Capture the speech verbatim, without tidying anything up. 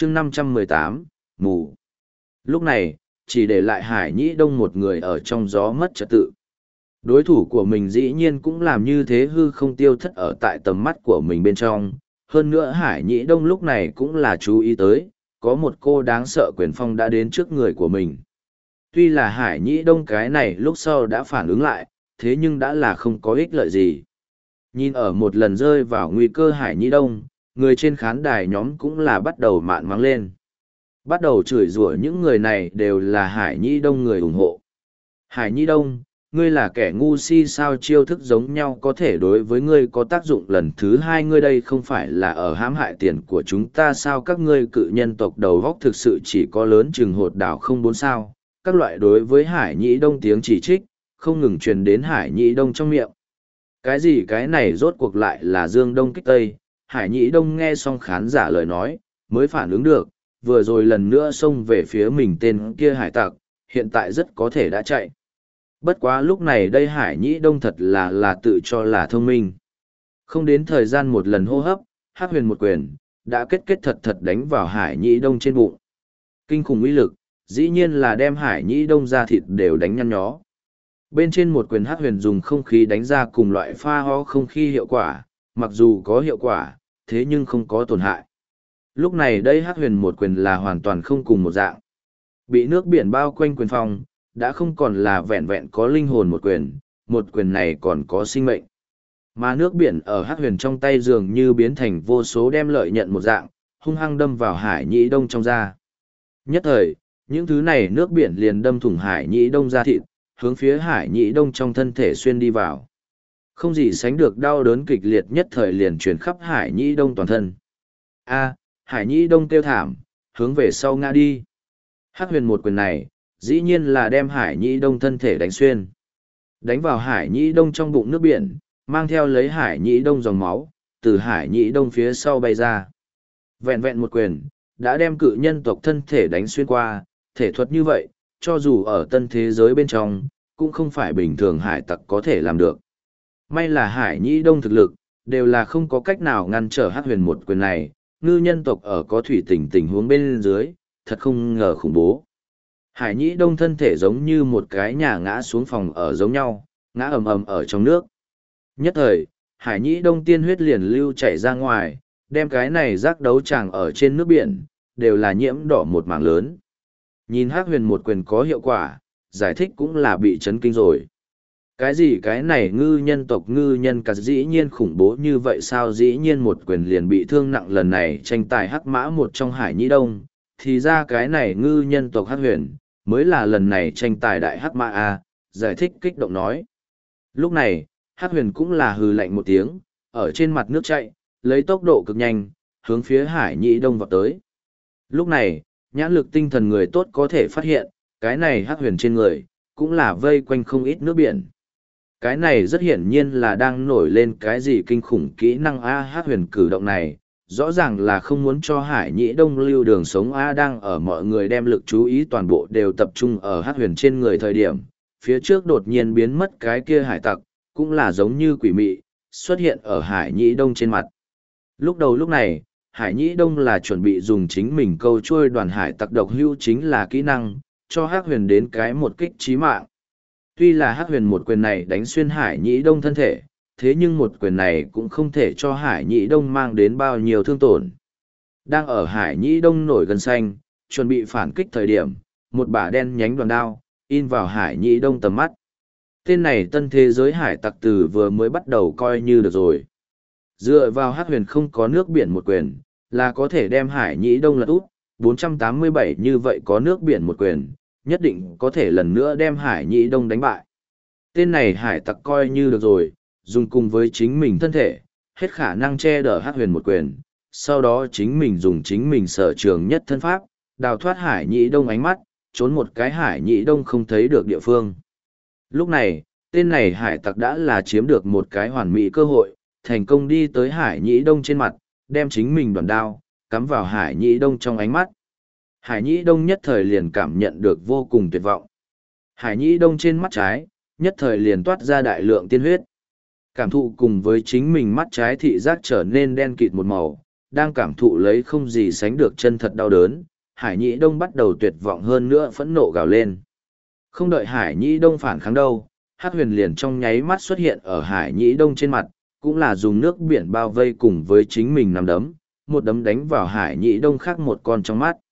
chương năm trăm mười tám, mù. Lúc này, chỉ để lại Hải Nhĩ Đông một người ở trong gió mất trật tự. Đối thủ của mình dĩ nhiên cũng làm như thế hư không tiêu thất ở tại tầm mắt của mình bên trong. Hơn nữa Hải Nhĩ Đông lúc này cũng là chú ý tới, có một cô đáng sợ quyền phong đã đến trước người của mình. Tuy là Hải Nhĩ Đông cái này lúc sau đã phản ứng lại, thế nhưng đã là không có ích lợi gì. Nhìn ở một lần rơi vào nguy cơ Hải Nhĩ Đông, người trên khán đài nhóm cũng là bắt đầu mạn mắng lên. Bắt đầu chửi rủa những người này đều là Hải Nhĩ Đông người ủng hộ. Hải Nhĩ Đông, ngươi là kẻ ngu si sao chiêu thức giống nhau có thể đối với ngươi có tác dụng lần thứ hai, ngươi đây không phải là ở hãm hại tiền của chúng ta sao, các ngươi cự nhân tộc đầu góc thực sự chỉ có lớn chừng hột đảo không bốn sao. Các loại đối với Hải Nhĩ Đông tiếng chỉ trích, không ngừng truyền đến Hải Nhĩ Đông trong miệng. Cái gì cái này rốt cuộc lại là Dương Đông kích Tây, Hải Nhĩ Đông nghe xong khán giả lời nói, mới phản ứng được, vừa rồi lần nữa xông về phía mình tên kia hải tặc, hiện tại rất có thể đã chạy. Bất quá lúc này đây Hải Nhĩ Đông thật là là tự cho là thông minh. Không đến thời gian một lần hô hấp, Hắc Huyền một quyền, đã kết kết thật thật đánh vào Hải Nhĩ Đông trên bụng. Kinh khủng uy lực, dĩ nhiên là đem Hải Nhĩ Đông ra thịt đều đánh nhăn nhó. Bên trên một quyền Hắc Huyền dùng không khí đánh ra cùng loại pha ho không khí hiệu quả, mặc dù có hiệu quả, thế nhưng không có tổn hại. Lúc này đây Hắc Huyền một quyền là hoàn toàn không cùng một dạng. Bị nước biển bao quanh quyền phong, đã không còn là vẹn vẹn có linh hồn một quyền, một quyền này còn có sinh mệnh. Mà nước biển ở Hắc Huyền trong tay dường như biến thành vô số đem lợi nhận một dạng, hung hăng đâm vào Hải Nhĩ Đông trong da. Nhất thời, những thứ này nước biển liền đâm thủng Hải Nhĩ Đông da thịt, hướng phía Hải Nhĩ Đông trong thân thể xuyên đi vào. Không gì sánh được đau đớn kịch liệt nhất thời liền truyền khắp Hải Nhĩ Đông toàn thân. A, Hải Nhĩ Đông kêu thảm, hướng về sau ngã đi. Hắc Huyền một quyền này, dĩ nhiên là đem Hải Nhĩ Đông thân thể đánh xuyên. Đánh vào Hải Nhĩ Đông trong bụng nước biển, mang theo lấy Hải Nhĩ Đông dòng máu, từ Hải Nhĩ Đông phía sau bay ra. Vẹn vẹn một quyền, đã đem cự nhân tộc thân thể đánh xuyên qua, thể thuật như vậy, cho dù ở tân thế giới bên trong, cũng không phải bình thường hải tặc có thể làm được. May là Hải Nhĩ Đông thực lực, đều là không có cách nào ngăn trở Hắc Huyền một quyền này, ngư nhân tộc ở có thủy tình tình huống bên dưới, thật không ngờ khủng bố. Hải Nhĩ Đông thân thể giống như một cái nhà ngã xuống phòng ở giống nhau, ngã ầm ầm ở trong nước. Nhất thời, Hải Nhĩ Đông tiên huyết liền lưu chảy ra ngoài, đem cái này rác đấu tràng ở trên nước biển, đều là nhiễm đỏ một mảng lớn. Nhìn Hắc Huyền một quyền có hiệu quả, giải thích cũng là bị chấn kinh rồi. Cái gì cái này ngư nhân tộc ngư nhân cả dĩ nhiên khủng bố như vậy sao, dĩ nhiên một quyền liền bị thương nặng, lần này tranh tài Hắc Mã một trong Hải Nhĩ Đông, thì ra cái này ngư nhân tộc Hắc Huyền, mới là lần này tranh tài đại Hắc Mã A, giải thích kích động nói. Lúc này, Hắc Huyền cũng là hừ lạnh một tiếng, ở trên mặt nước chạy, lấy tốc độ cực nhanh, hướng phía Hải Nhĩ Đông vọt tới. Lúc này, nhãn lực tinh thần người tốt có thể phát hiện, cái này Hắc Huyền trên người, cũng là vây quanh không ít nước biển. Cái này rất hiển nhiên là đang nổi lên cái gì kinh khủng kỹ năng A. Hắc Huyền cử động này, rõ ràng là không muốn cho Hải Nhĩ Đông lưu đường sống A. Đang ở mọi người đem lực chú ý toàn bộ đều tập trung ở Hắc Huyền trên người thời điểm, phía trước đột nhiên biến mất cái kia hải tặc, cũng là giống như quỷ mị, xuất hiện ở Hải Nhĩ Đông trên mặt. Lúc đầu lúc này, Hải Nhĩ Đông là chuẩn bị dùng chính mình câu trôi đoàn hải tặc độc hưu chính là kỹ năng, cho Hắc Huyền đến cái một kích chí mạng. Tuy là Hắc Huyền một quyền này đánh xuyên Hải Nhĩ Đông thân thể, thế nhưng một quyền này cũng không thể cho Hải Nhĩ Đông mang đến bao nhiêu thương tổn. Đang ở Hải Nhĩ Đông nổi gân xanh, chuẩn bị phản kích thời điểm, một bả đen nhánh đoàn đao, in vào Hải Nhĩ Đông tầm mắt. Tên này tân thế giới hải tặc từ vừa mới bắt đầu coi như được rồi. Dựa vào Hắc Huyền không có nước biển một quyền, là có thể đem Hải Nhĩ Đông lật úp, bốn trăm tám mươi bảy như vậy có nước biển một quyền, nhất định có thể lần nữa đem Hải Nhĩ Đông đánh bại. Tên này hải tặc coi như được rồi, dùng cùng với chính mình thân thể, hết khả năng che đỡ Hắc Huyền một quyền, sau đó chính mình dùng chính mình sở trường nhất thân pháp, đào thoát Hải Nhĩ Đông ánh mắt, trốn một cái Hải Nhĩ Đông không thấy được địa phương. Lúc này, tên này hải tặc đã là chiếm được một cái hoàn mỹ cơ hội, thành công đi tới Hải Nhĩ Đông trên mặt, đem chính mình đoàn đao, cắm vào Hải Nhĩ Đông trong ánh mắt. Hải Nhĩ Đông nhất thời liền cảm nhận được vô cùng tuyệt vọng. Hải Nhĩ Đông trên mắt trái, nhất thời liền toát ra đại lượng tiên huyết. Cảm thụ cùng với chính mình mắt trái thị giác trở nên đen kịt một màu, đang cảm thụ lấy không gì sánh được chân thật đau đớn, Hải Nhĩ Đông bắt đầu tuyệt vọng hơn nữa phẫn nộ gào lên. Không đợi Hải Nhĩ Đông phản kháng đâu, Hắc Huyền liền trong nháy mắt xuất hiện ở Hải Nhĩ Đông trên mặt, cũng là dùng nước biển bao vây cùng với chính mình nắm đấm, một đấm đánh vào Hải Nhĩ Đông khác một con trong mắt.